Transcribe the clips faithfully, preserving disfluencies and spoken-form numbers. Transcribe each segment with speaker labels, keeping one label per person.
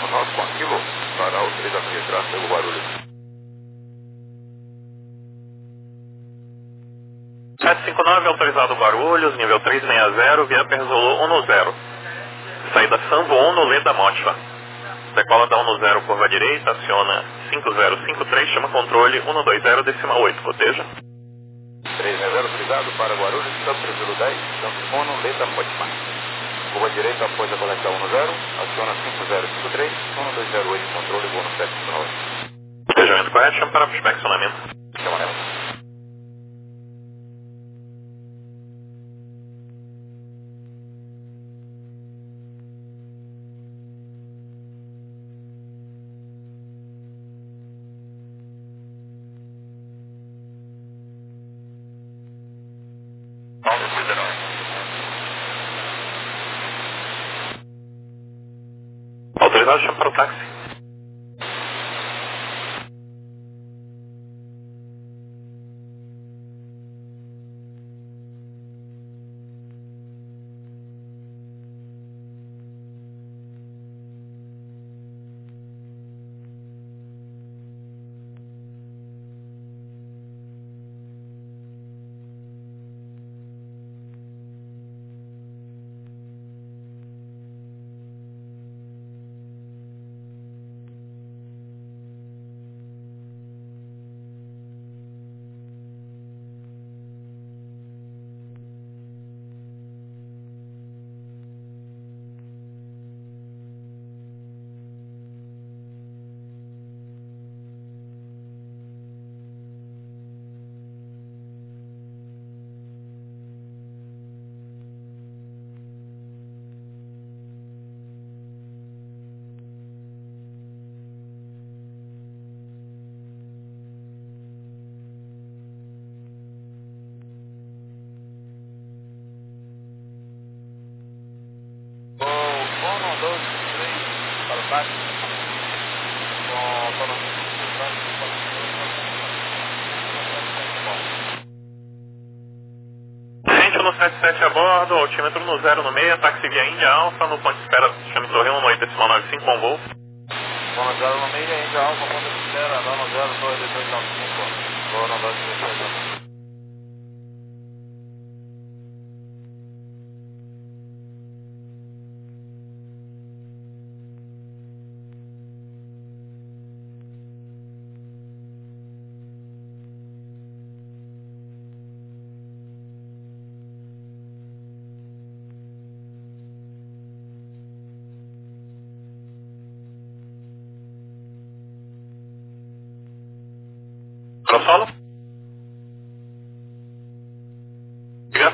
Speaker 1: Norte com aquilo para autorização de tráfego Guarulhos.
Speaker 2: sete cinco nove, autorizado Guarulhos, nível trezentos e sessenta, via Perzolo dez. Saída Sambo um, Leda Motiva. Decola da dez, curva direita, aciona cinco zero cinco três, chama controle cento e vinte, decimal oito, coteja.
Speaker 1: trezentos e sessenta, autorizado para Guarulhos, Santo Perzolo dez, Santo um, Leda Motiva. Curva direita após a conexão dez, aciona cinco zero cinco três, cento e vinte oito, controle voo no sete cinco nove.
Speaker 2: Cotejamento correto, chama para inspecionamento.
Speaker 1: Chama nela.
Speaker 2: Autorizado, chama para o táxi. Gente no sete sete a bordo, altímetro no zero no meio, táxi via Índia Alfa, no ponto de espera, chame Torre um oito decimal nove cinco com voo.
Speaker 1: Vamos zero no meio, Índia Alfa, ponto de espera, dano zero, dois dois nove cinco. Voo no dois três três.
Speaker 2: Pro solo? Diga.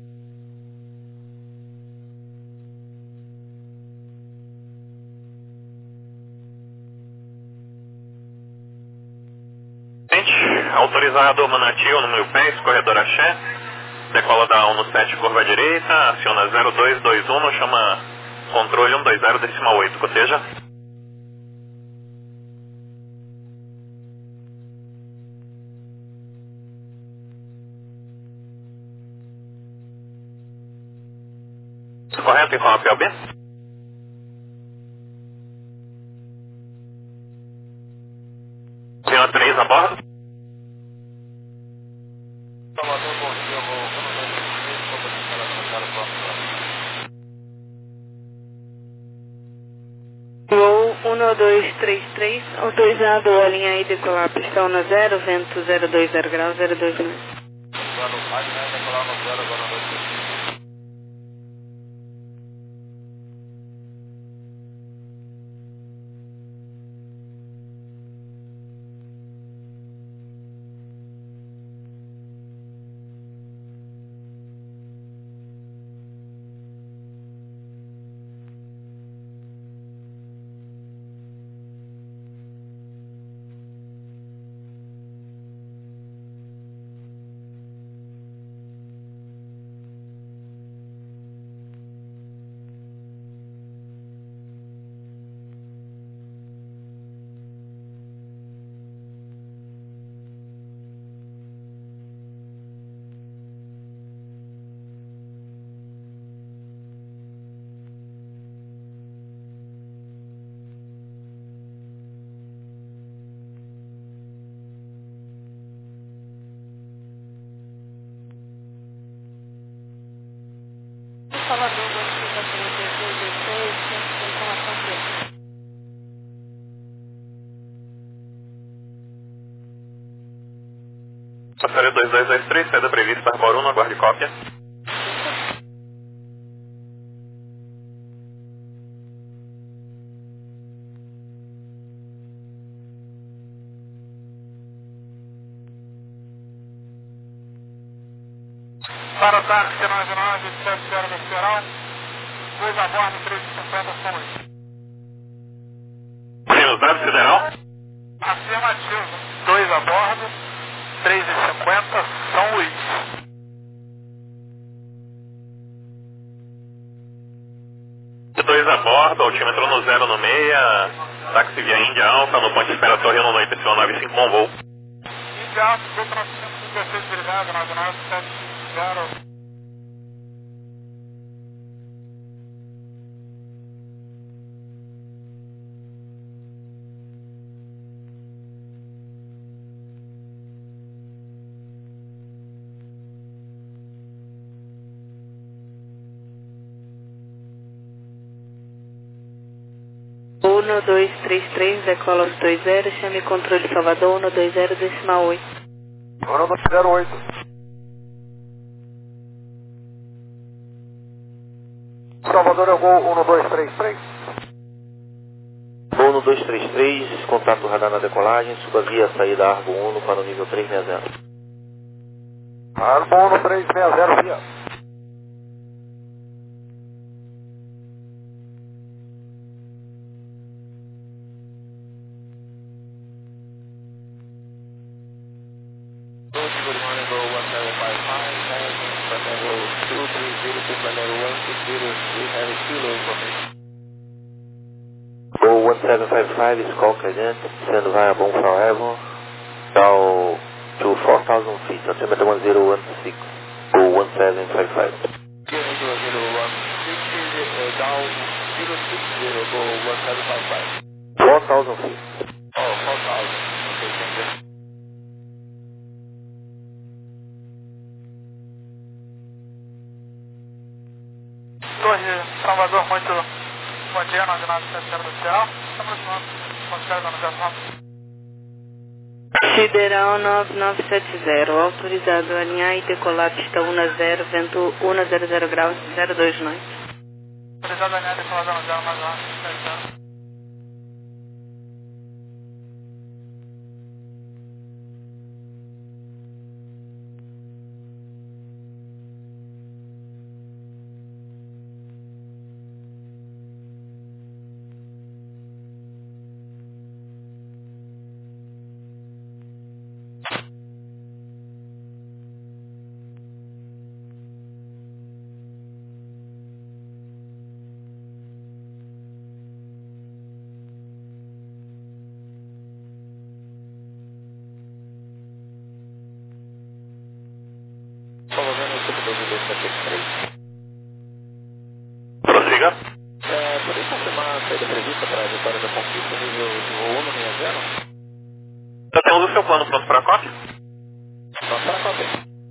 Speaker 2: Gente, autorizado Manatio no meu pés, corredor Axé. Decola da um no sete, curva direita, aciona zero dois dois um, chama controle cento e vinte, decimal oito, coteja. Correto, informa P O B? Senhor três a bordo?
Speaker 1: Salvador, bom dia, vou no dois três, ponto de espera, começar o próximo.
Speaker 3: Voo um dois três três, autorizado a linha aí decolar pistão na zero, vento zero dois zero graus, zero dois minutos.
Speaker 1: Zero, mais, né, decolar no zero, agora no dois três três.
Speaker 3: Salvador, Guarulhos, passaria dois dois dois seis, centro de informação preta.
Speaker 2: Passaria dois dois dois três, saída prevista, Arbor um, aguarde cópia.
Speaker 4: Para o táxi nove nove sete zero do Esperão, dois a bordo, três e cinquenta, São Luís.
Speaker 2: Menos zero, Sideral.
Speaker 4: Afirmativo, dois a bordo, três e cinquenta, São Luís.
Speaker 2: dois a bordo, altímetro no zero no meia, táxi via Índia Alfa, no ponte espera Torre no Y nove cinco com voo.
Speaker 4: Índia Alfa, Golfo novecentos e dezesseis, obrigado, nove nove sete zero.
Speaker 3: um dois três três, decola os dois zero, chame controle Salvador, um dois zero, decimal oito.
Speaker 4: um dois zero oito. Salvador é o gol um dois três três.
Speaker 5: um dois três três, contato radar na decolagem, suba via saída Argo um para o nível três seis zero.
Speaker 4: Argo um três seis zero, via.
Speaker 5: Go one seven five five is call cadent, send via Bon Forever, down to four thousand feet, altimeter one zero one six, go one seven five five.
Speaker 4: zero zero one six, down zero six zero, go one seven five five.
Speaker 5: four thousand feet.
Speaker 4: Oh, four thousand. Okay, thank you. Torre Salvador, muito bom dia, nove nove sete zero do Sideral. Estamos no Conselho da Navegação.
Speaker 3: Sideral nove nove sete zero, autorizado a alinhar e decolar pista um zero, vento um zero zero graus, zero dois nove.
Speaker 4: Autorizado a alinhar e decolar zero zero, mais um, sete zero.
Speaker 2: Prossiga.
Speaker 5: É, poderia confirmar a saída prevista para a Vitória da Conquista, nível de voo um seis zero?
Speaker 2: Já temos o seu plano pronto para a cópia?
Speaker 5: Pronto para a cópia.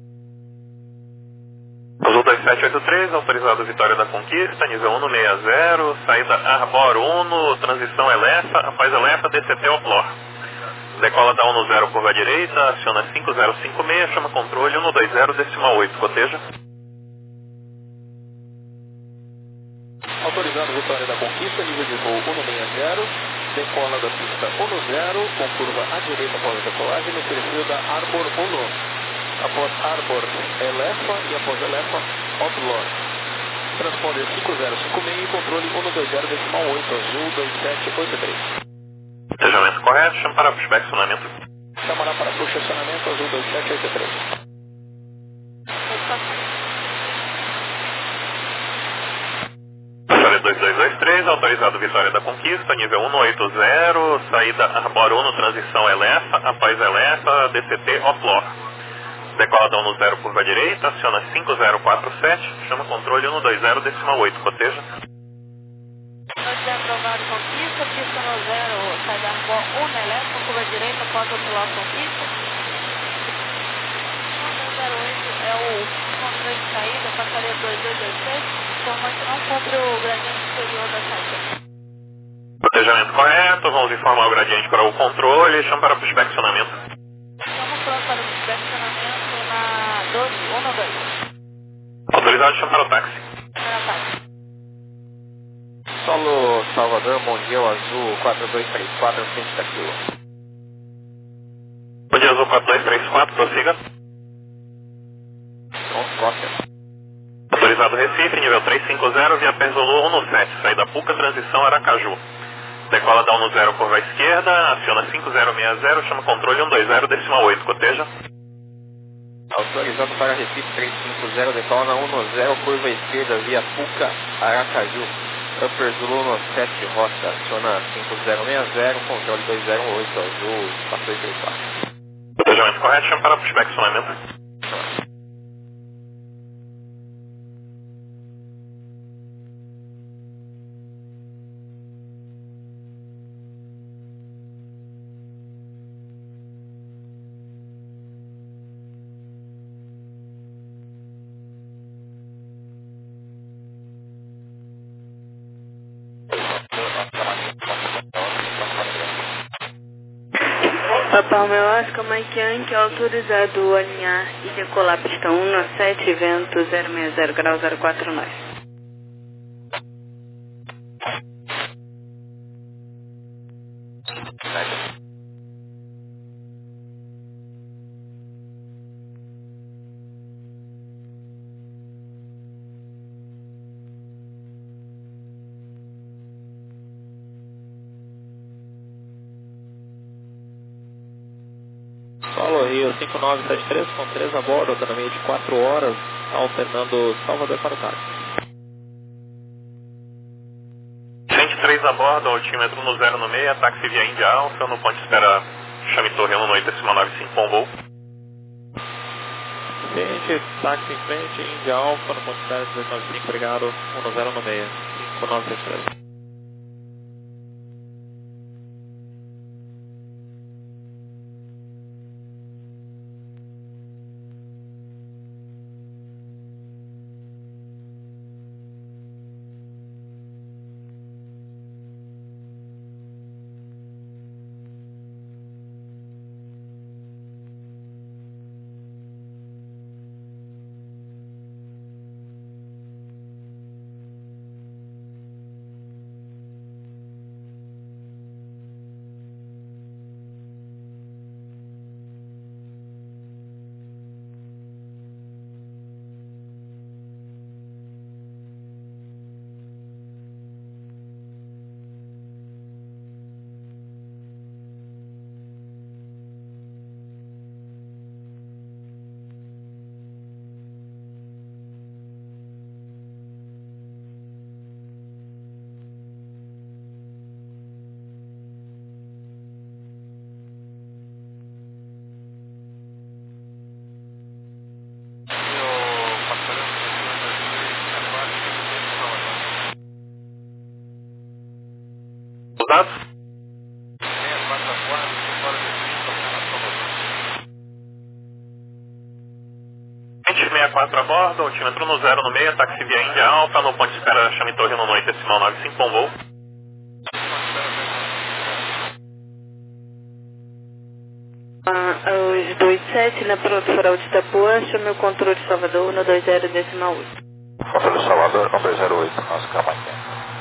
Speaker 2: Azul dois sete oito três, autorizado Vitória da Conquista, nível um seis zero, saída Arbor um, transição Elefa, após Elefa, D C T Oplor. Decola da um zero, curva direita, aciona cinco zero cinco seis, chama controle um dois zero, decimal oito, coteja.
Speaker 5: Autorizado Vitória da Conquista, nível de voo um seis zero, decola da pista um zero, com curva à direita após a decolagem, no perfil da Arbor um. Após Arbor, Elefa e após Elefa, Outlaw. Transponder cinco zero cinco seis, controle um dois zero, decimal oito, azul dois sete oito três.
Speaker 2: Planejamento correto, chama para pushback acionamento.
Speaker 5: Chamará para push acionamento, azul dois sete oito três.
Speaker 2: Vitória dois dois dois três, autorizado Vitória da Conquista, nível um oito zero, saída Arbor um, transição Elefa, após Elefa, D C T Oplor. Decola da um zero, curva direita, aciona cinco zero quatro sete, chama controle um dois zero, decimal oito, coteja.
Speaker 3: Noite aprovado, Conquista, pista no zero, saída Arbor um, Elefa, curva direita, pode opilar Conquista. um zero oito é o controle de saída, passaria dois dois dois seis. Informante não cumpre o gradiente superior da saída.
Speaker 2: Protejamento correto, vamos informar o gradiente para o controle e chama para o inspecionamento.
Speaker 3: Estamos prontos para o inspecionamento na doze, um no dois.
Speaker 2: Autorizado, chama para o táxi.
Speaker 3: Na táxi.
Speaker 5: Solo Salvador, Mondial Azul quatro dois três quatro, frente da Kilo.
Speaker 2: Bom dia, Azul quatro dois três quatro, prossiga.
Speaker 5: Pronto, cópia.
Speaker 2: Autorizado Recife, nível trezentos e cinquenta, via Perzolu um no sete, saída Puca, transição Aracaju. Decola da um no zero, curva à esquerda, aciona cinco zero seis zero, chama controle um dois zero, decimal oito, coteja.
Speaker 5: Autorizado para Recife trezentos e cinquenta, decola na um no zero, curva à esquerda, via Puca, Aracaju. Upper Zulu um no sete, rota, aciona cinco zero seis zero, controle dois zero oito, Azul quatro dois três quatro.
Speaker 2: Protejamento correto, chama para o inspecionamento.
Speaker 6: Papa Romeo Oscar, Mike Yankee, autorizado a alinhar e decolar pista um no sete, vento zero seis zero grau zero quatro nove.
Speaker 5: Solo Rio cinco nove sete três, com três a bordo, autonomia de quatro horas, alternando Salvador para o táxi.
Speaker 2: vinte e três a bordo, altímetro no zero no meio, táxi via Índia Alfa, no ponto de espera Chame Torre um no oito, decimal nove cinco, com voo.
Speaker 5: Frente, táxi em frente, Índia Alfa, no ponto de espera dois nove cinco, obrigado, um no zero no meio, cinco nove sete três.
Speaker 2: Os dados? vinte e sessenta e quatro a bordo, altímetro no zero no meio, táxi via Índia Alfa, no ponto de espera Chame Torre um no oito, decimal nove cinco, com voo.
Speaker 6: Ah, os dois sete na pronto Foral de Itapuã, chame o controle de Salvador no dois zero decimal oito.
Speaker 1: Controle Salvador, um dois zero oito, Oscar Mike.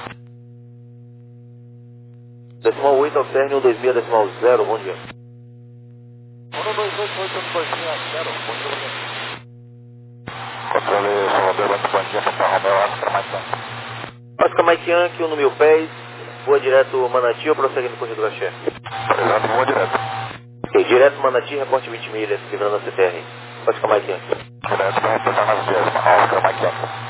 Speaker 7: Decimal oito, alterne um dois seis, decimal zero, bom dia.
Speaker 1: um dois oito oito um dois zero, bom dia. Controle Salvador, bom dia, Papa Romeo, Oscar Mike.
Speaker 7: Oscar Mike Yankee, um no mil pés, voa direto Manati ou prossegue no corredor Axé?
Speaker 1: Autorizado, voa direto.
Speaker 7: Ok, direto Manati, reporte vinte milhas, livrando a C T R. Oscar Mike Yankee.
Speaker 1: Direto para reportar nas vias, Oscar Mike.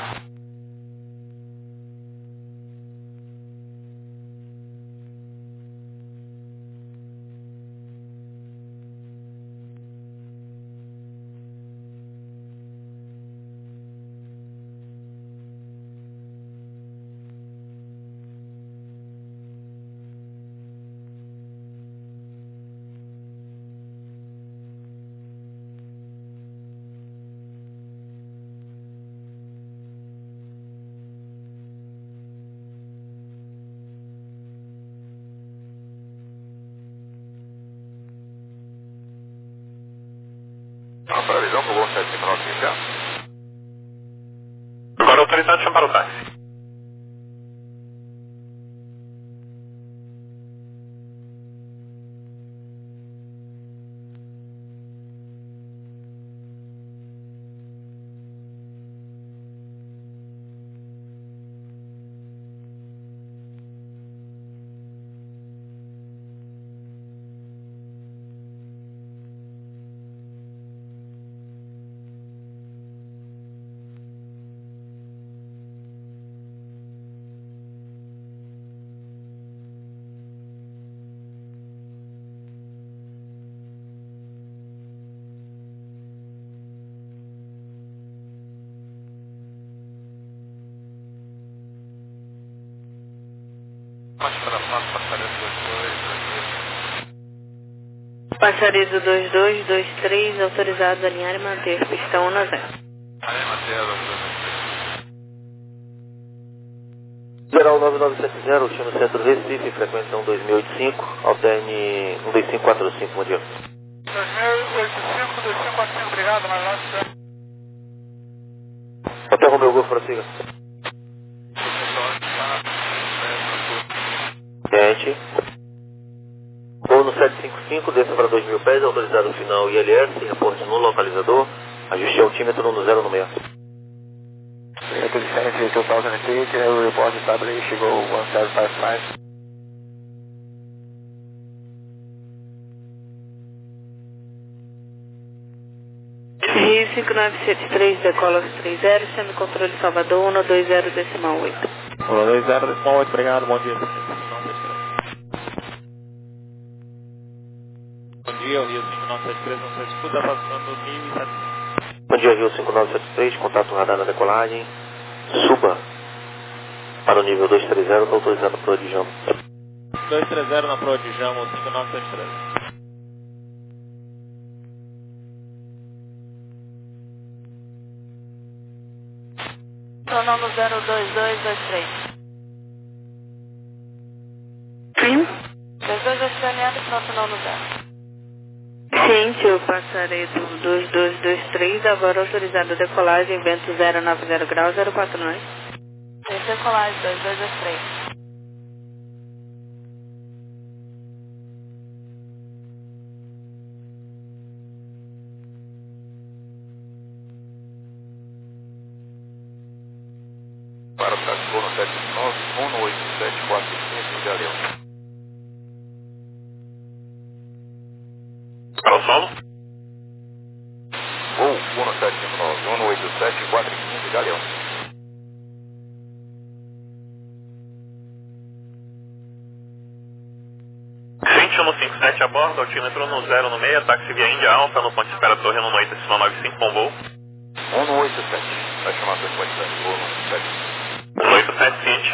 Speaker 1: sete cinco nove inicial.
Speaker 2: Agora autorizado chamar o táxi.
Speaker 1: Mais para frente, passaredo dois dois, dois três.
Speaker 6: Passaredo dois dois dois três, autorizado a alinhar e manter pista um a zero.
Speaker 1: Aí, Matheus, dois dois três.
Speaker 7: Geral nove nove sete zero, chama Centro Recife, frequência um dois mil e oitenta e cinco, alterne um dois cinco quatro cinco, bom dia.
Speaker 4: dois mil e oitenta e cinco, dois cinco quatro cinco, obrigado, mais lá.
Speaker 7: Hotel Romeu Golfo, prossiga. Gente. Voo no sete cinco cinco, desça para dois mil pés, autorizado final I L S, reporte no localizador, ajuste altímetro no zero no meio.
Speaker 5: Vehicle descent two thousand feet, report established, go one seven five five.
Speaker 6: Rio cinco nove sete três, decola os três zero, semi-controle Salvador, um dois zero decimal oito.
Speaker 5: um dois zero decimal oito, obrigado, bom dia. Bom dia, o Rio cinco nove sete três, não se escuta, passando mil e setecentos.
Speaker 7: Bom dia, Rio cinco nove sete três, contato radar na decolagem, suba para o nível dois três zero, está autorizado para o Odijamo.
Speaker 5: dois três zero na Pro Odijamo, cinco nove sete três.
Speaker 3: Tornando zero dois dois dois três.
Speaker 6: Sim?
Speaker 3: dois dois dois três alinhado e pronto, não no zero.
Speaker 6: Gente, o passaredo dois dois dois três, agora autorizado a decolagem, vento zero nove zero graus, zero quatro nove.
Speaker 3: Decolagem dois dois dois três.
Speaker 1: Para o táxi voo no sete cinco nove, um oito sete quatro cinco, Galeão.
Speaker 2: Para o solo.
Speaker 1: Voo um sete cinco nove, um oito sete quatro cinco, Galeão.
Speaker 2: vinte e um no cinquenta e sete a bordo, altímetro no zero no meio, táxi via Índia Alfa, no ponto de espera Torre no oito cinco nove cinco com voo.
Speaker 1: um oito sete, vai chamar sua quantidade, voo no sete.
Speaker 2: um oito sete Cinti.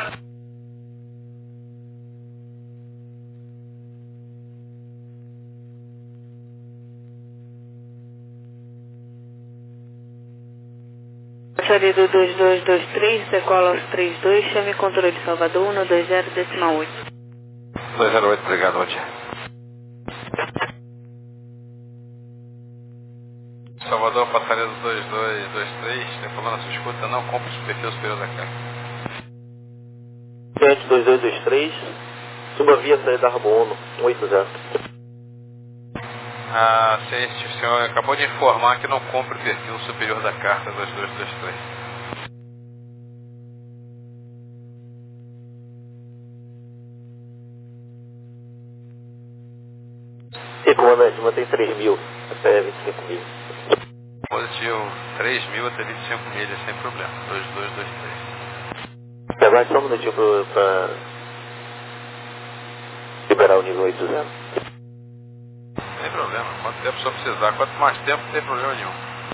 Speaker 6: Passaredo dois dois dois três, decola os três dois, chame controle Salvador, um dois zero decimal oito.
Speaker 1: dois zero oito, obrigado, bom dia. Salvador, passaredo dois dois dois três, decolando a sua escuta, não compre o perfil superior da carga.
Speaker 7: Gente dois dois dois três, suba via saída da Rabo Uno, um oito zero.
Speaker 1: Ah, sim, o senhor acabou de informar que não compra o perfil superior da carta dois dois dois três.
Speaker 7: E comandante, mantém três mil até vinte e cinco mil.
Speaker 1: Positivo três mil até vinte e cinco milhas, sem problema, dois dois dois três.
Speaker 7: Pegar só um minutinho para liberar o nível oito zero.
Speaker 1: Sem problema, quanto tempo o senhor precisar, quanto mais tempo, não tem problema nenhum.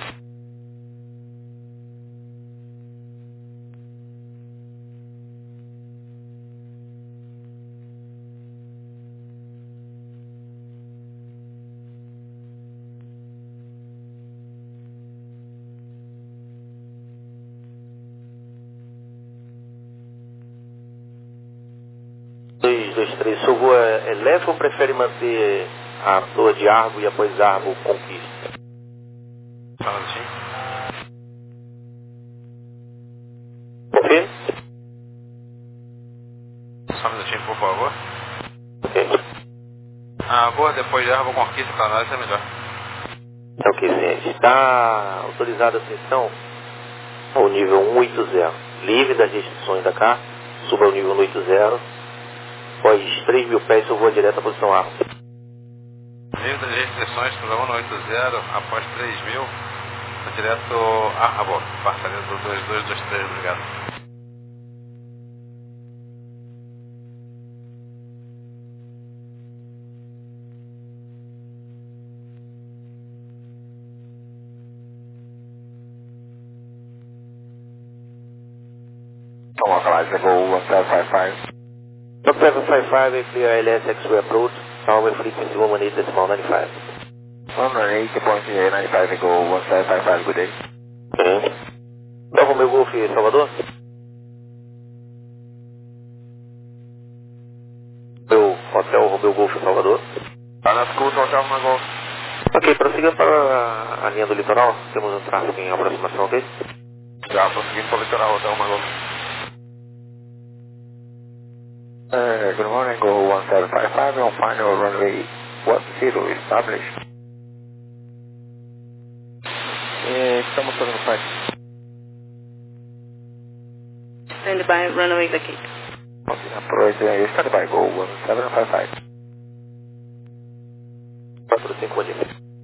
Speaker 7: dois dois três, seu voo é, é leve ou prefere manter a torre de Argo e após Argo conquista?
Speaker 1: Só um minutinho.
Speaker 7: Confirme.
Speaker 1: Só um minutinho, por favor.
Speaker 7: Ok.
Speaker 1: Ah, boa, depois já vou conquista para nós, é melhor.
Speaker 7: É ok, gente. Está autorizada a ascensão ao nível cento e oitenta. Livre das restrições da C A R. Suba ao nível cento e oitenta. Após três mil pés, eu vou direto à posição A.
Speaker 1: Livre das restrições, para um oitenta, após três mil, vou direto a Arborg. Parceria do dois dois dois três, obrigado.
Speaker 8: Come on, guys, I go one seven five five.
Speaker 7: one seven five five, clear L S X-ray approach. Power frequency one eighteen decimal ninety-five.
Speaker 8: one eighty point nine five, I go one seven five five, good day.
Speaker 7: Ok. Então, Romeu Golf, Salvador? Meu hotel Romeu Golf, Salvador.
Speaker 1: Tá na escuta, hotel Romeu Golf.
Speaker 7: Ok, prossiga para a linha do litoral. Temos um tráfego em aproximação, ok?
Speaker 1: Já, prosseguindo para o litoral, hotel Romeu Golf.
Speaker 8: Uh, good morning, go one seven five five on final runway one zero established.
Speaker 5: É, estamos fazendo parte.
Speaker 6: Stand by, runway daqui.
Speaker 8: Okay, approach, uh, stand by, go one seven five five.
Speaker 7: quatro cinco ali.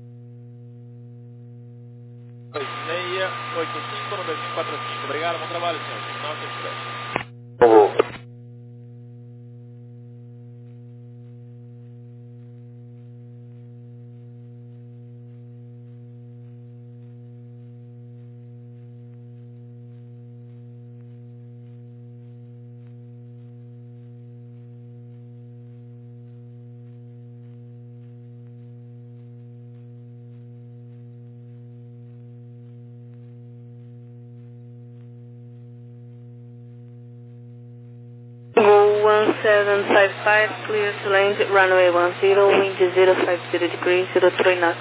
Speaker 5: dois seis oito cinco no dois mil e quatro cinco. Obrigado, bom trabalho, senhor. Sinal se tiver.
Speaker 7: Vou.
Speaker 6: Go one seven five five, clear to land, runway one zero, wind zero five zero degrees, zero three knots.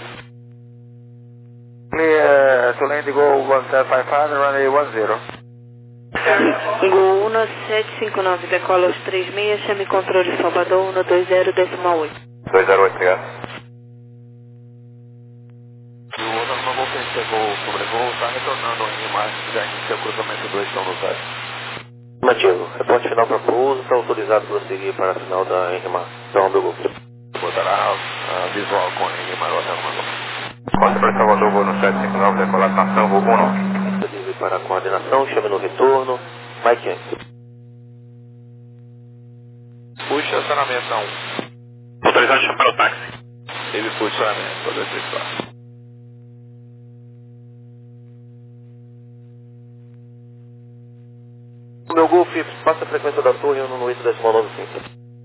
Speaker 8: Clear to land, go one seven five five, runway one zero.
Speaker 6: Go um sete cinco nove, decola aos três seis, chame controle Salvador, um dois zero decimal oito.
Speaker 1: dois zero oito, obrigado.
Speaker 5: O outro Romeu Golf chegou, sobrevoo, está retornando em mais, já inicia o cruzamento dois estão no zero.
Speaker 7: Afirmativo. Reporte final para pouso. Está autorizado para prosseguir para a final da Enrimar. Então, Romeu Golf.
Speaker 5: Botará uh, visual com ele, mas o hotel Romeu Golf.
Speaker 1: Costa para Salvador, voo no sete cinco nove, decolado na ação, voo um nove.
Speaker 7: Livre para a coordenação. Chame no retorno. Mike Yankee.
Speaker 1: Puxa estacionamento um.
Speaker 2: Autorizado chamar o táxi.
Speaker 5: Ele puxa, né? Toda essa história.
Speaker 7: O meu Golf passa a frequência da torre no oito decimal nove cinco.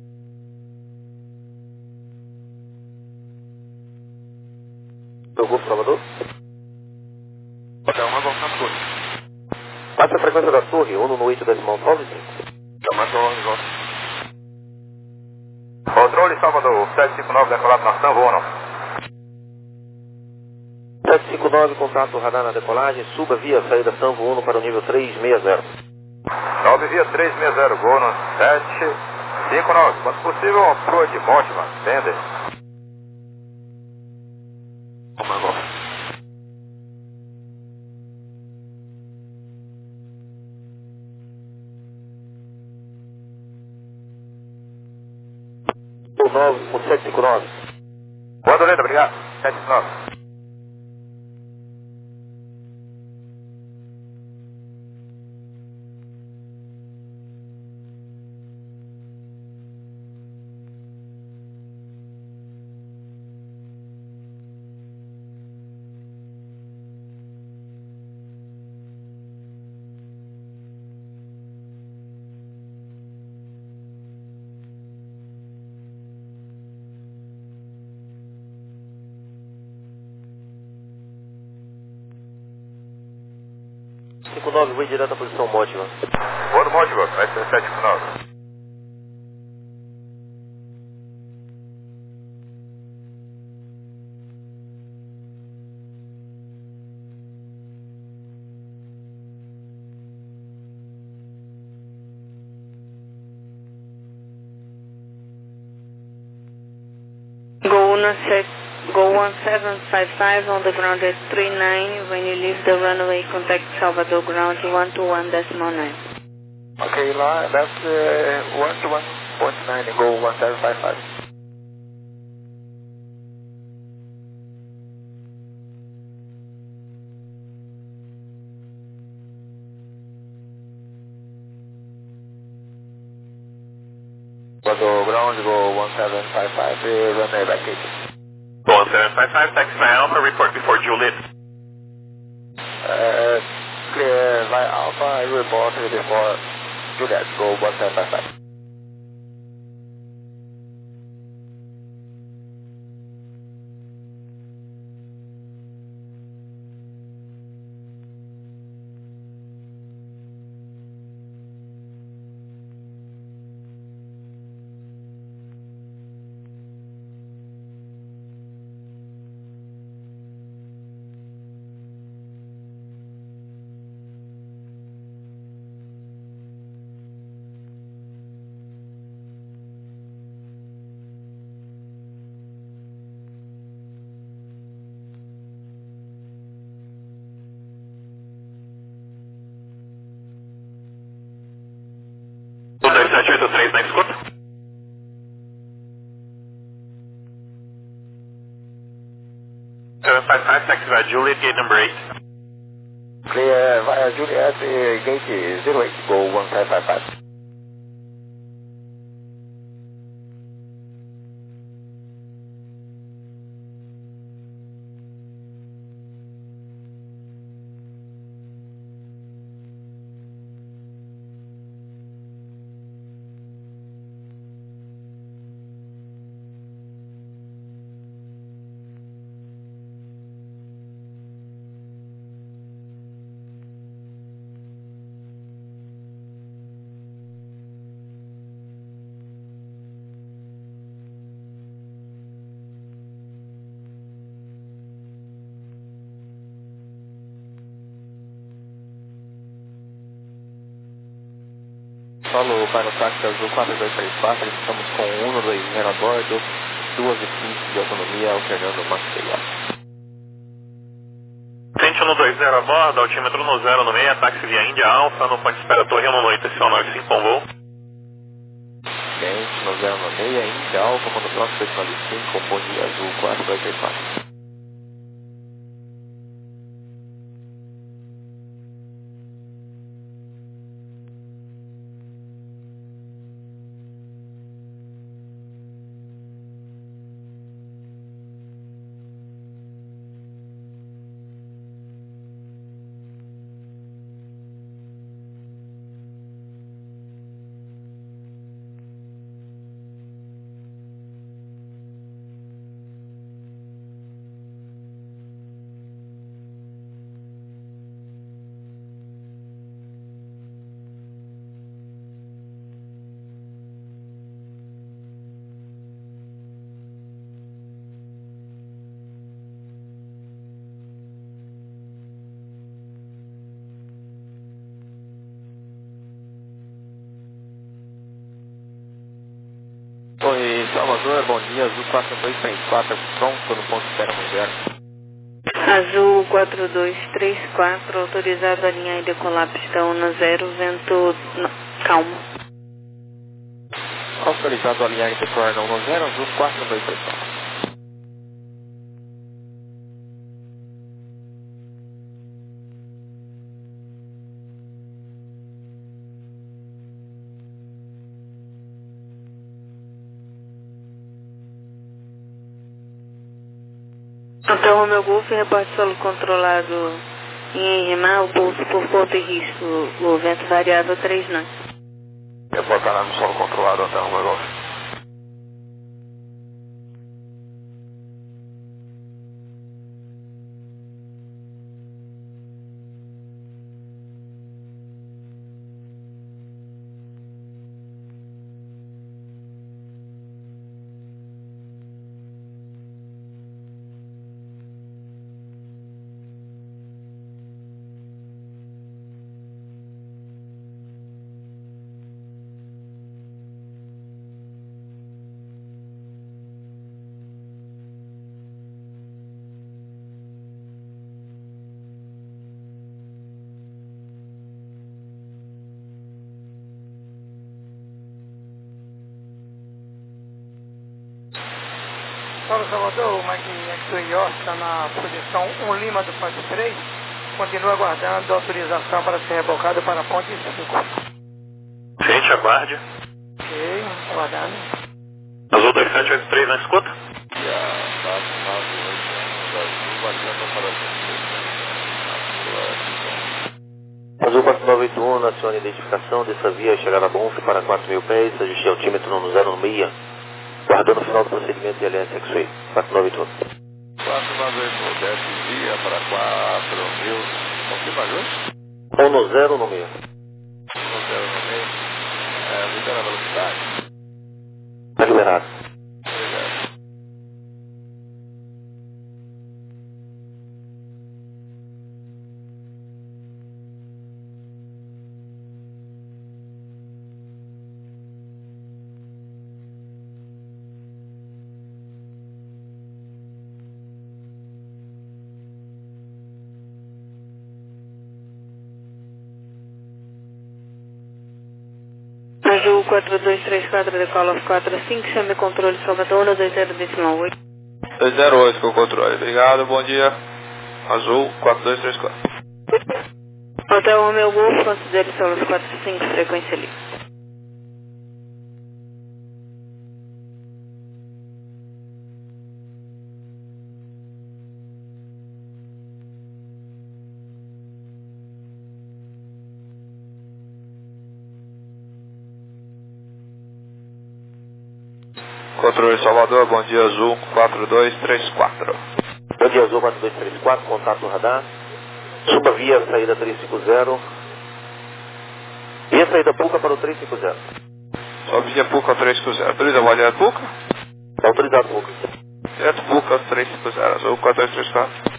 Speaker 7: Meu Golf Salvador?
Speaker 1: Hotel Romeu Golf na torre.
Speaker 7: Passa a frequência da torre um no oito decimal nove cinco.
Speaker 1: Chama Romeu Golf. Controle Salvador, sete cinco nove, decolado na ação, voo um nove.
Speaker 7: sete cinco nove, contato radar na decolagem. Suba via saída Sanvo um para o nível três seis zero.
Speaker 1: nove via três seis zero, voo no sete cinco nove. Quando possível, uma proa de Mortimer, entende?
Speaker 5: Romeu Golf.
Speaker 7: O sete cinco nove.
Speaker 1: Boa doleta, obrigado. sete cinco nove.
Speaker 7: cinco nove, vou direto à posição Mortimer.
Speaker 1: Voo do Mortimer, vai ser sete cinco nove.
Speaker 6: one six, go one seven five five on the ground at three nine. When you leave the runway, contact Salvador ground one two one decimal nine.
Speaker 8: Okay, line, that's uh, one two one point nine and go one seven five five. Salvador ground, go one seven five five, uh, runway back eight.
Speaker 2: one seven five five, taxi by Alpha, report before Juliet.
Speaker 8: Uh, clear by Alpha, I report before Juliet, go one seven five five.
Speaker 2: dois sete oito três na escuta. seven five five, taxi by Juliet, gate number eight.
Speaker 8: Clear via Juliet, uh, gate zero eight, go one seven five five. Solo para o táxi azul quatro dois três quatro, estamos com um dois zero a bordo, duas e quinze de autonomia, alternando o Max T.
Speaker 2: Cente um dois zero a bordo, altímetro no zero no meio, táxi via Índia Alfa, no ponto de espera Torre um oito, C nove cinco com voo.
Speaker 8: Cente no zero no meio, Índia Alfa, quando próximo dois nove cinco, bom dia azul quatro dois três quatro. Oi, Salvador, bom dia, azul quatro dois três quatro, pronto no ponto de espera no zero.
Speaker 6: Azul quatro dois três quatro, autorizado a alinhar e decolar pistão no zero, vento no, calmo.
Speaker 8: Autorizado a alinhar e decolar no zero, azul quatro dois três quatro.
Speaker 6: Então, o meu Golf reporte solo controlado em remar, o pulso por ponto e risco, o vento variável três nove.
Speaker 8: Reportará no solo controlado até o Golf.
Speaker 4: Paulo Salvador, o Mike X-Ray está na posição um Lima do Ponte três. Continua aguardando autorização para ser rebocado para a Ponte cinco.
Speaker 2: Gente, aguarde.
Speaker 4: Ok, aguardando.
Speaker 2: Azul dois sete oito três na escuta.
Speaker 8: E a quatro nove oito Azul bacana para a
Speaker 7: Azul quatro nove oito um, acione a identificação dessa via, chegada a Bonfim para quatro mil pés, ajuste altímetro no zero meia, guardando o final do procedimento de L S X-Ray, quatro nove oito um.
Speaker 8: quatro nove oito um, desce via para quatro mil, confirma junto?
Speaker 7: um no zero no meio.
Speaker 8: um zero no meio, é, libera a velocidade.
Speaker 7: Está liberado.
Speaker 8: Obrigado.
Speaker 6: Azul quatro dois três quatro, decola quatro cinco, chame controle Salvador, dois zero decimal oito.
Speaker 9: dois zero oito com o controle. Obrigado, bom dia. Azul quatro dois três quatro.
Speaker 6: Hotel Romeo Golf, considere solos quatro cinco, frequência livre.
Speaker 9: Controle Salvador, bom dia, Azul quatro dois três quatro.
Speaker 7: Bom dia, Azul quatro dois três quatro, contato no radar. Suba via saída trezentos e cinquenta. Via saída Puca para o trezentos e cinquenta.
Speaker 9: Sobe via Puca trezentos e cinquenta. Autoriza a voar direto Puca?
Speaker 7: Está autorizado, Puca.
Speaker 9: Direto Puca trezentos e cinquenta, Azul quatro dois três quatro.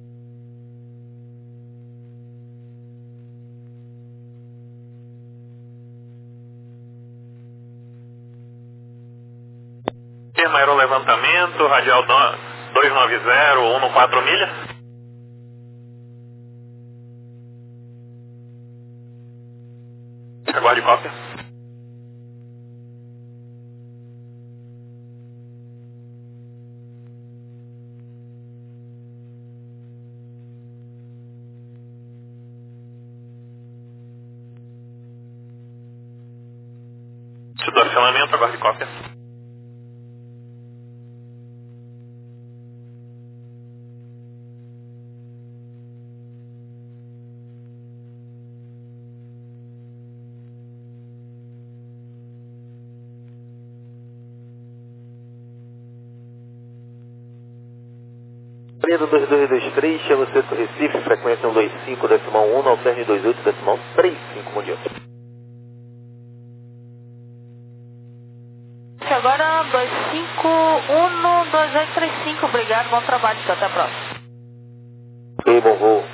Speaker 2: Firma aerolevantamento, radial dois nove zero, um no quatro milha. Aguarde cópia. Situacionamento, aguarde cópia.
Speaker 7: Preto dois dois dois três, chama o centro Recife, frequência um dois cinco decimal um, alterne dois oito decimal três cinco, bom dia.
Speaker 3: Agora dois cinco um dois oito três cinco, obrigado, bom trabalho, até a próxima.
Speaker 7: Ok, bom voo.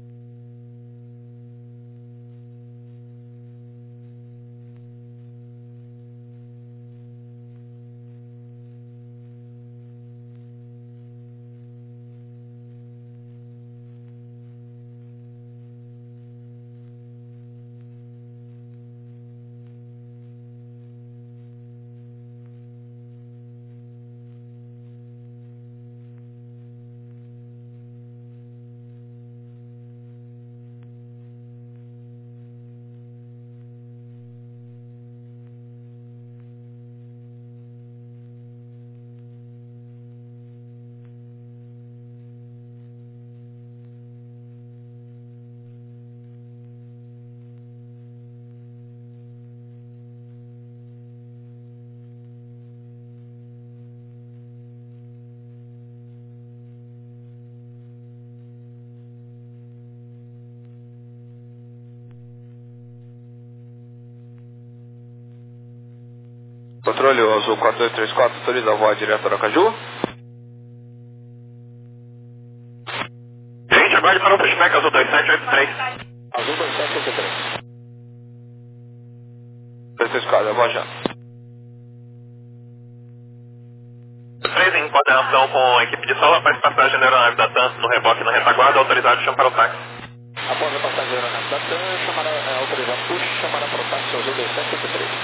Speaker 9: Controle Azul quatro dois três quatro, autoriza a voar direto a Aracaju.
Speaker 2: Gente, aguarde para o pushback Azul dois sete oito três.
Speaker 5: Azul dois sete oito três.
Speaker 9: dois três quatro, eu vou já.
Speaker 2: três em coordenação com a equipe de solo, após passagem da aeronave da TAM no reboque na retaguarda, autorizado chama para o táxi.
Speaker 5: Após a passagem da aeronave da TAM, chamará, é, autorizado push, chamará para o táxi Azul dois sete oito três.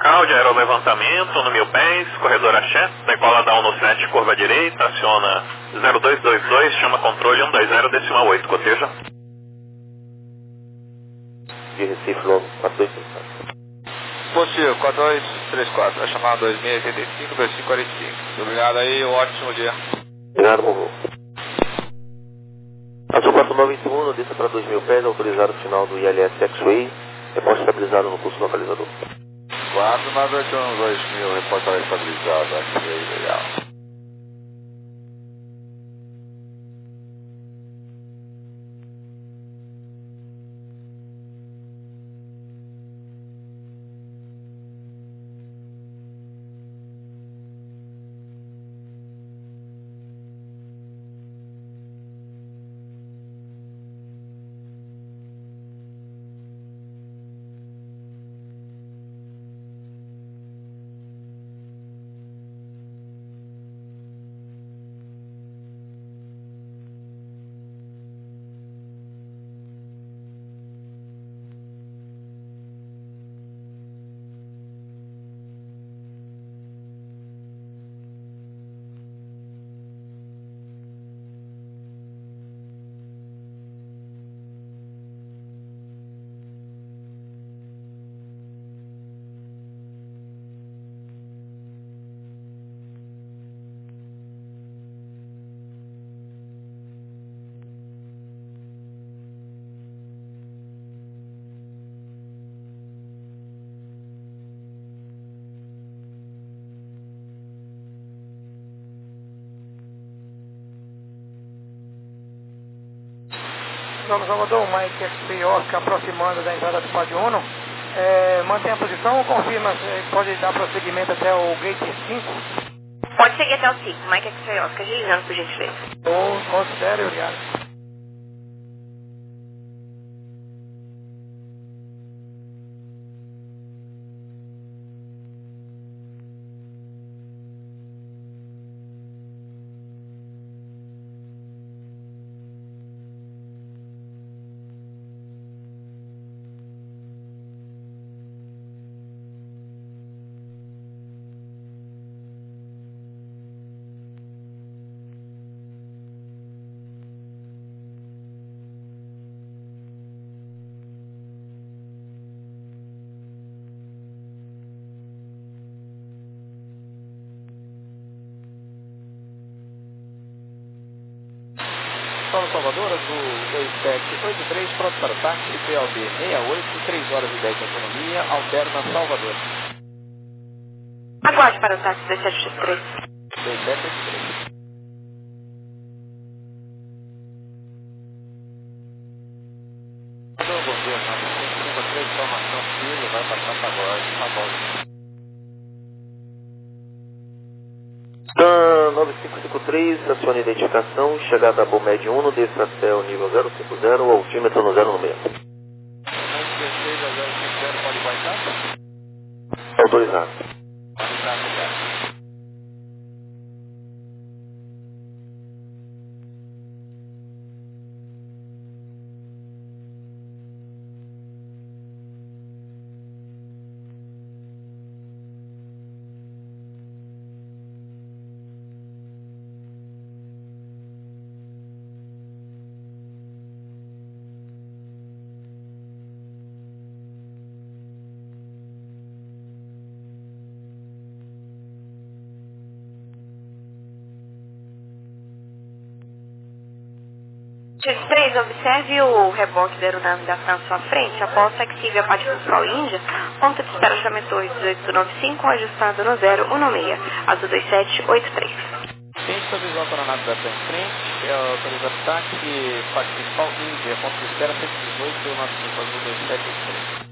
Speaker 2: local de aerolevantamento no mil pés, corredor Axé, decola da um sete, curva direita, aciona zero dois dois dois, chama controle um dois zero, decimal oito, coteja.
Speaker 7: De Recife, logo, quatro dois três quatro.
Speaker 9: Positivo, quatro dois três quatro, vai chamar dois seis oito cinco, dois cinco quatro cinco. Muito obrigado aí, um ótimo dia.
Speaker 7: Obrigado, Morro. Azul quatro nove oito um, desça para dois mil pés, autorizado final do I L S X-Way, repórter estabilizado no curso localizador.
Speaker 9: quatro nove oito um, dois mil, repórter estabilizado, X-Way, legal.
Speaker 4: Nome Salvador, Mike X-Ray Oscar aproximando da entrada do Pod Uno. É, mantém a posição ou confirma se pode dar prosseguimento até o gate cinco?
Speaker 6: Pode seguir até o cinco, Mike X-Ray Oscar, agilizando por gentileza.
Speaker 4: Ou considere, obrigado.
Speaker 5: Paulo Salvador, Azul dois sete oito três, pronto para o táxi, P L B sessenta e oito, três horas e dez de autonomia, alterna Salvador.
Speaker 6: Aguarde para o táxi dois sete oito três.
Speaker 5: dois sete oito três. Bom dia, nove cinco cinco três, informação filho, vai passar para agora, tá bom.
Speaker 7: TAM nove cinco cinco três, acione a identificação, chegada a Bomed Uno, desça até o nível zero cinco zero, altímetro no zero no meio.
Speaker 5: dezesseis a zero cinco zero, pode baixar?
Speaker 7: Autorizado.
Speaker 5: Autorizado, obrigado.
Speaker 6: três, observe o reboque da aeronave da França à sua frente, após flexível a parte principal Índia, ponto de espera chamento oito oito nove cinco, ajustado no zero um seis, azul dois sete oito três.
Speaker 5: Ciente da visual para a nave da frente frente, é autorizado táxi, parte principal Índia, ponto de espera cento e dezoito, nove cinco, azul dois sete oito três.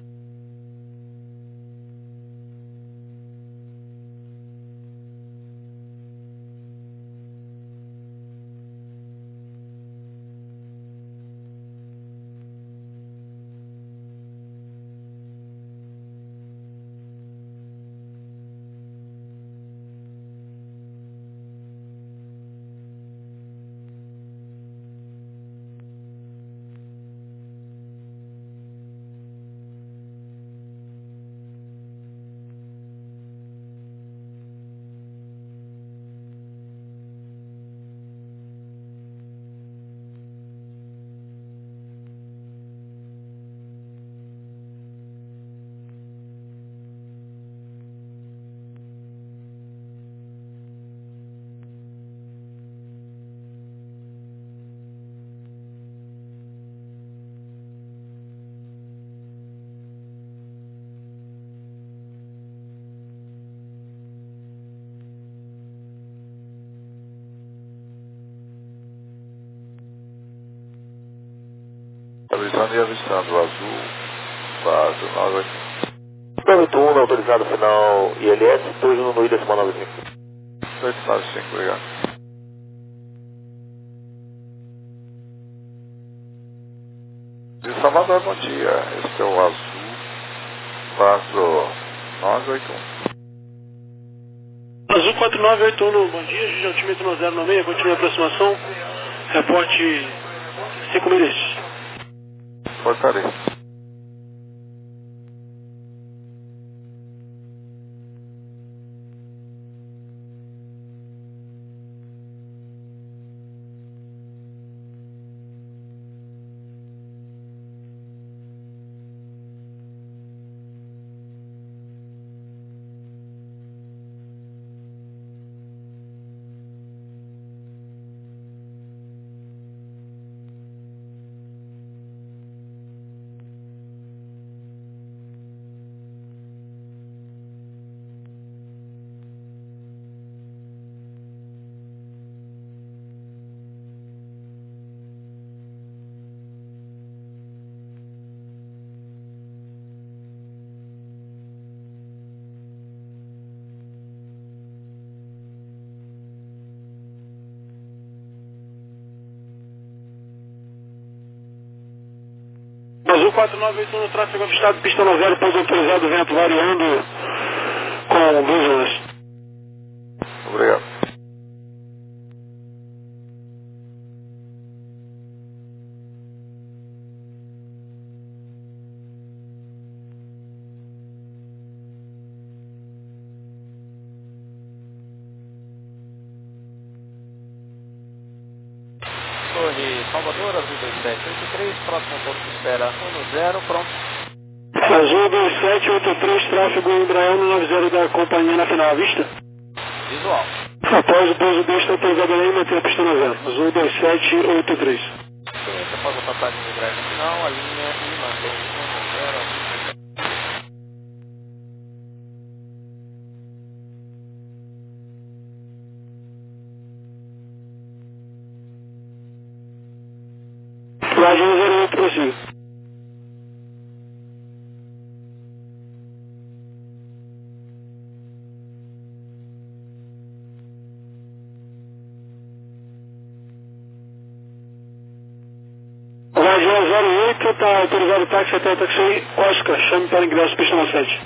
Speaker 9: Utilizando e avistando o azul quatro nove oito.
Speaker 7: nove oito um, autorizado final I L S, dois um no I decimal nove cinco.
Speaker 9: dois nove cinco, obrigado. De Salvador, bom dia. Este é o azul quatro nove oito um.
Speaker 10: Azul quatro nove oito um, bom dia, G G Altímetro no zero nove seis, continua a aproximação, reporte cinco milhas.
Speaker 9: Fortaleza.
Speaker 10: Azul quatro nove oito um no tráfego avistado, pista no zero, pouso autorizado, vento variando com vigilância.
Speaker 9: Obrigado.
Speaker 8: Torre Salvador, azul dois sete oito três, próximo ponto de espera um no zero, pronto.
Speaker 10: Azul dois sete oito três, tráfego Embraer um nove zero da companhia na final, vista?
Speaker 8: Visual.
Speaker 10: Após o pouso dois, está autorizado aí, manter a pista no zero. Azul dois sete oito três.
Speaker 8: Excelente, após a passagem do Embraer no final, a linha e mantém um no zero.
Speaker 10: Flagem zero oito, prossiga. Flagem zero oito, está autorizado o táxi até o táxi Oscar, chame para ingresso, pista no sete.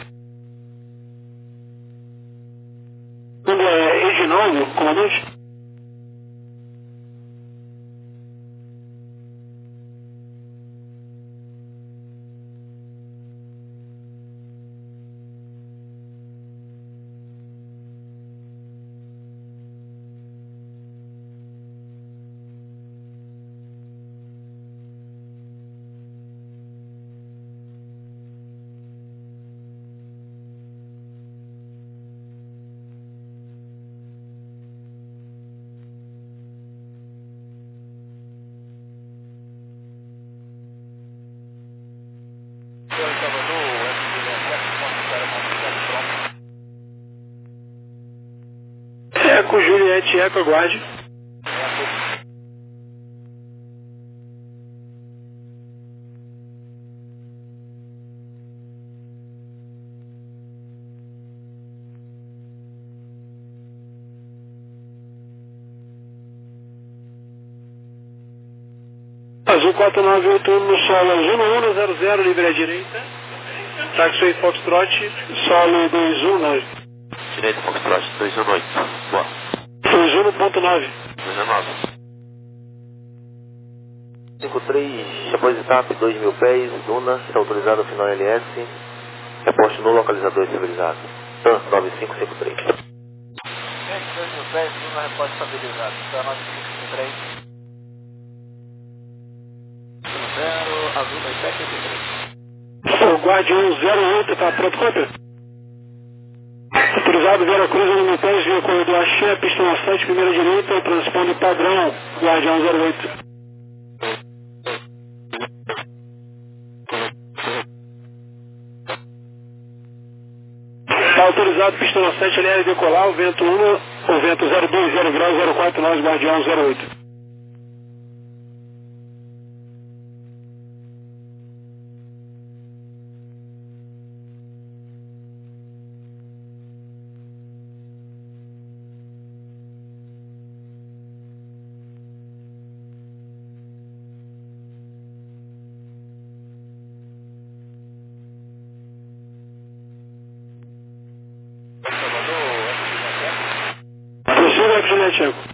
Speaker 10: Quando é Edinaldo, comandante? Eco, Juliette, Eco, aguarde. Azul quatro nove oito um no solo, azul um zero zero, livre à direita. Taxi Foxtrot, solo dois um nove.
Speaker 7: Direito Foxtrot, dois um oito. Boa.
Speaker 10: dois um ponto nove.
Speaker 7: dois um nove. cinco três, após etapa, dois mil pés, Duna, está autorizado final L S. Reposte no localizador estabilizado. TAN nove cinco cinco três.
Speaker 8: dois mil pés, Duna, reposte estabilizado. TAN nove cinco cinco três. zero, azul dois sete oito três.
Speaker 10: O Guardião zero oito, está pronto, cópia? Autorizado Vera Cruz, número dez, via corredor Axé, pista na sete, primeira direita, transponde padrão, Guardião zero oito. Está autorizado, pista na sete, L R decolar, o vento um, o vento zero dois zero graus, zero quatro nove, Guardião zero oito. Eco Juliette Eco.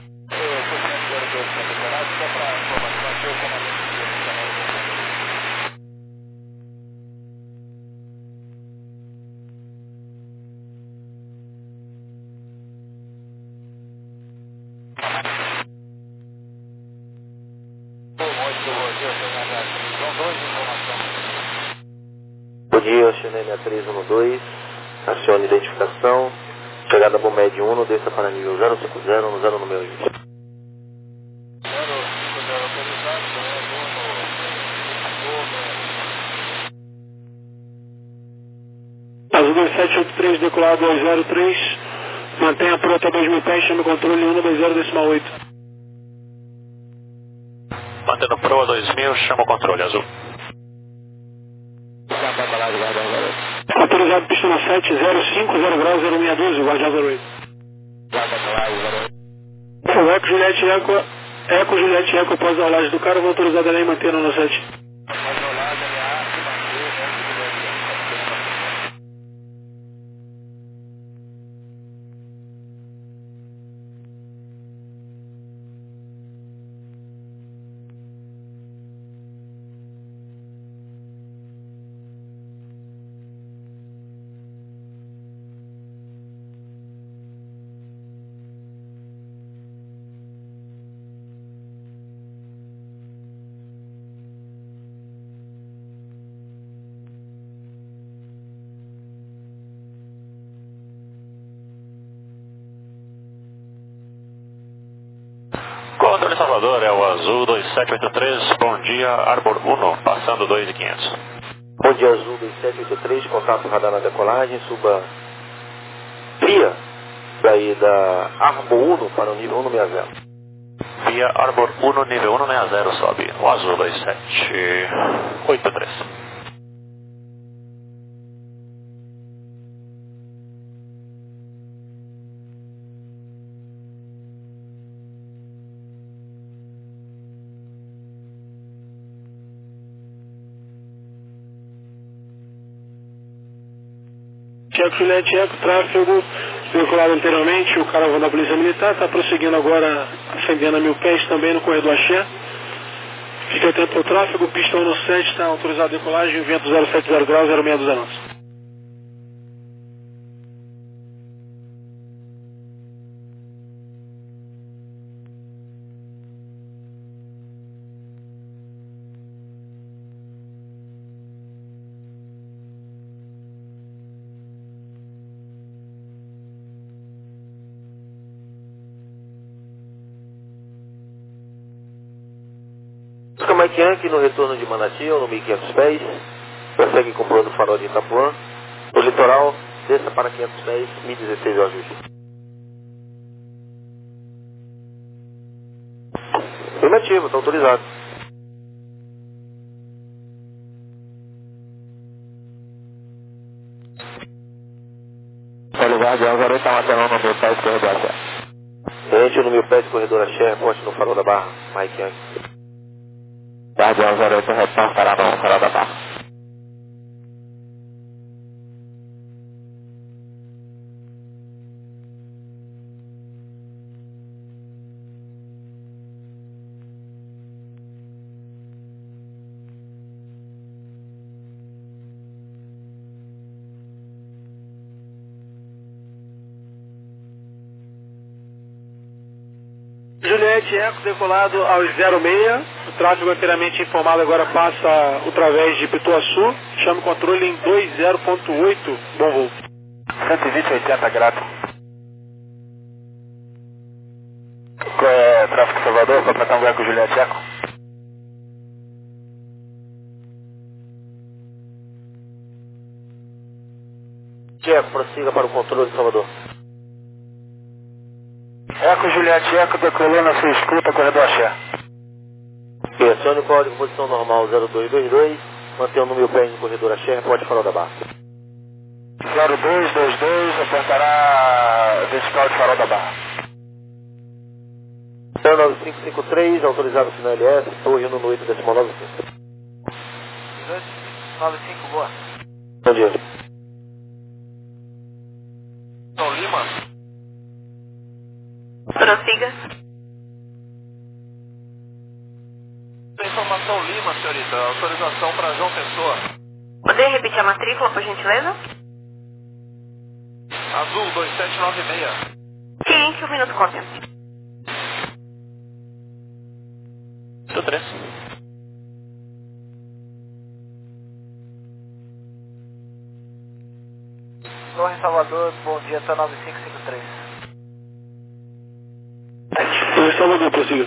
Speaker 7: Bom dia, China M três um dois, acione identificação, chegada a Bomed um, desça para nível zero cinco zero no zero no meu índice.
Speaker 10: Azul dois sete oito três, decolado dois zero três, mantenha pronta dois mil pés, chama o controle um dois zero decimal oito.
Speaker 2: Mantendo proa dois mil, chama o controle, Azul.
Speaker 10: Autorizado pista na sete zero cinco zero graus zero seis doze, Guardião zero oito. O Eco Juliette Eco, Eco Juliette Eco após a rolagem do cara, vou autorizar a lei manter no sete.
Speaker 2: Controle Salvador, é o Azul dois sete oito três, bom dia, Arbor um, passando dois mil e quinhentos.
Speaker 7: Bom dia, Azul dois sete oito três, contato radar na decolagem, suba via saída Arbor um para o nível cento e sessenta.
Speaker 2: Via Arbor um, nível cento e sessenta, sobe, o Azul dois sete oito três.
Speaker 10: Eco Juliette Eco, tráfego, vinculado anteriormente, o caravana da Polícia Militar, está prosseguindo agora, ascendendo a mil pés também no corredor Axé. Fique atento ao tráfego, pista um sete, está autorizado a decolagem, vento zero sete zero graus, zero seis duzentos.
Speaker 7: Mike Yankee no retorno de Manati, ou no mil e quinhentos pés, prossegue com o plano farol de Itapuã, no litoral, desça para quinhentos pés, mil e dezesseis o ajuste. Afirmativo, está autorizado.
Speaker 8: Guardião zero oito, está matando no mil pés, corredor Axé.
Speaker 7: Tenente no mil pés, corredor Axé, reporte no farol da Barra, Mike Yankee.
Speaker 8: Guardião zero oito, retorno para no farol da Barra.
Speaker 10: Juliette Eco, decolado aos zero seis, o tráfego anteriormente informado agora passa através de Pituaçu, chama o controle em dois zero ponto oito, bom voo.
Speaker 8: cento e vinte, oitenta, grato. Qual é tráfego Salvador, completão Eco Juliette Eco?
Speaker 7: Eco, prossiga para o controle de Salvador.
Speaker 8: Eco Juliette Eco, decolou na sua escuta, corredor Axé.
Speaker 7: Acione o código posição normal zero dois dois dois, mantenha o número pés no corredor Axé, reporte farol da Barra.
Speaker 8: zero dois dois dois, apertará vertical de farol da Barra.
Speaker 7: zero nove cinco cinco três, autorizado sinal L S, torre um no oito decimal nove cinco.
Speaker 4: nove cinco, boa.
Speaker 7: Bom dia.
Speaker 4: São Lima?
Speaker 6: Prossiga.
Speaker 5: Informação Lima, senhorita. Autorização para João Pessoa.
Speaker 6: Poderia repetir a matrícula, por gentileza?
Speaker 5: Azul dois sete nove seis.
Speaker 6: Ciente, um minuto, cópia.
Speaker 2: Tô três.
Speaker 11: Torre Salvador, bom dia, tá nove cinco cinco três.
Speaker 10: Torre Salvador, prossiga.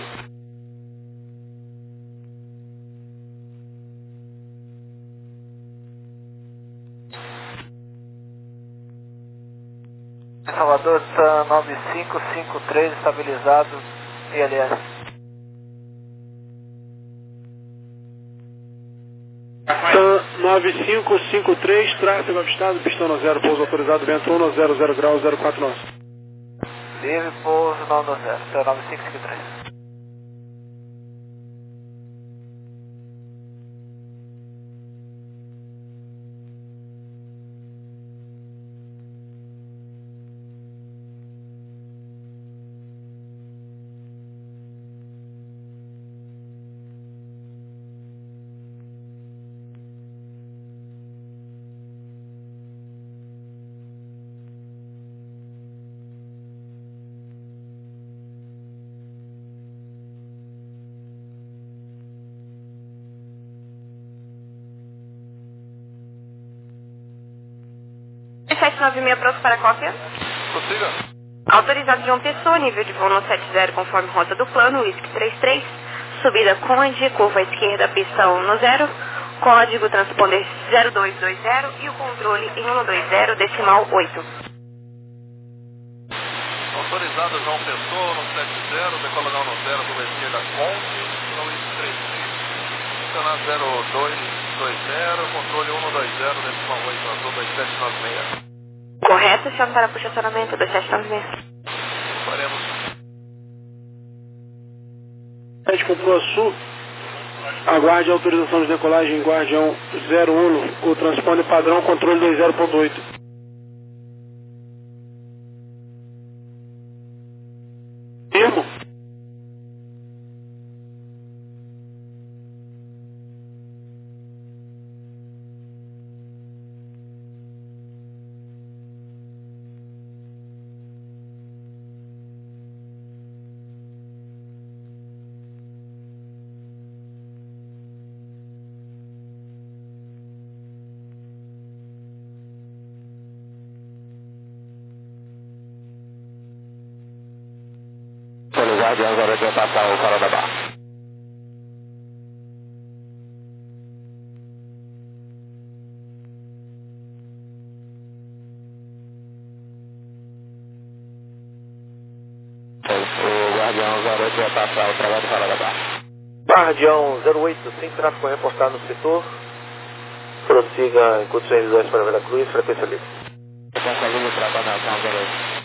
Speaker 11: Salvador, tá nove cinco cinco três, estabilizado, I L S.
Speaker 10: TAM nove cinco cinco três, tráfego avistado, pistão no zero, pouso autorizado, vento um, zero zero grau, zero quatro nove.
Speaker 11: Livre, pouso, não no zero, tá nove cinco cinco três.
Speaker 6: sete nove seis pronto para cópia.
Speaker 5: Prossiga.
Speaker 6: Autorizado João Pessoa, nível de voo no sete zero conforme rota do plano, Whisky trinta e três, subida Conde, curva esquerda, pistão no zero, código transponder zero dois dois zero e o controle em cento e vinte, decimal oito.
Speaker 5: Autorizado João Pessoa no sete zero, decoladão no zero, curva esquerda Conde, no Whisky trinta e três. Funcionar zero dois dois zero, controle cento e vinte, decimal oito, azul dois sete nove seis.
Speaker 6: Correto, chama para posicionamento dois sete nove seis.
Speaker 5: Faremos.
Speaker 10: sete Cupuaçu Sul, aguarde a autorização de decolagem em Guardião zero um, o transponder padrão, controle dois zero ponto oito. Termo.
Speaker 7: Guardião zero oito vai passar o farol da barra. O Guardião zero oito vai passar o trabalho do farol da barra. Guardião zero oito, sem tráfego reportado no setor. Prossiga em condições visuais para Vera Cruz, frequência livre. Frequência livre para Guardião zero oito.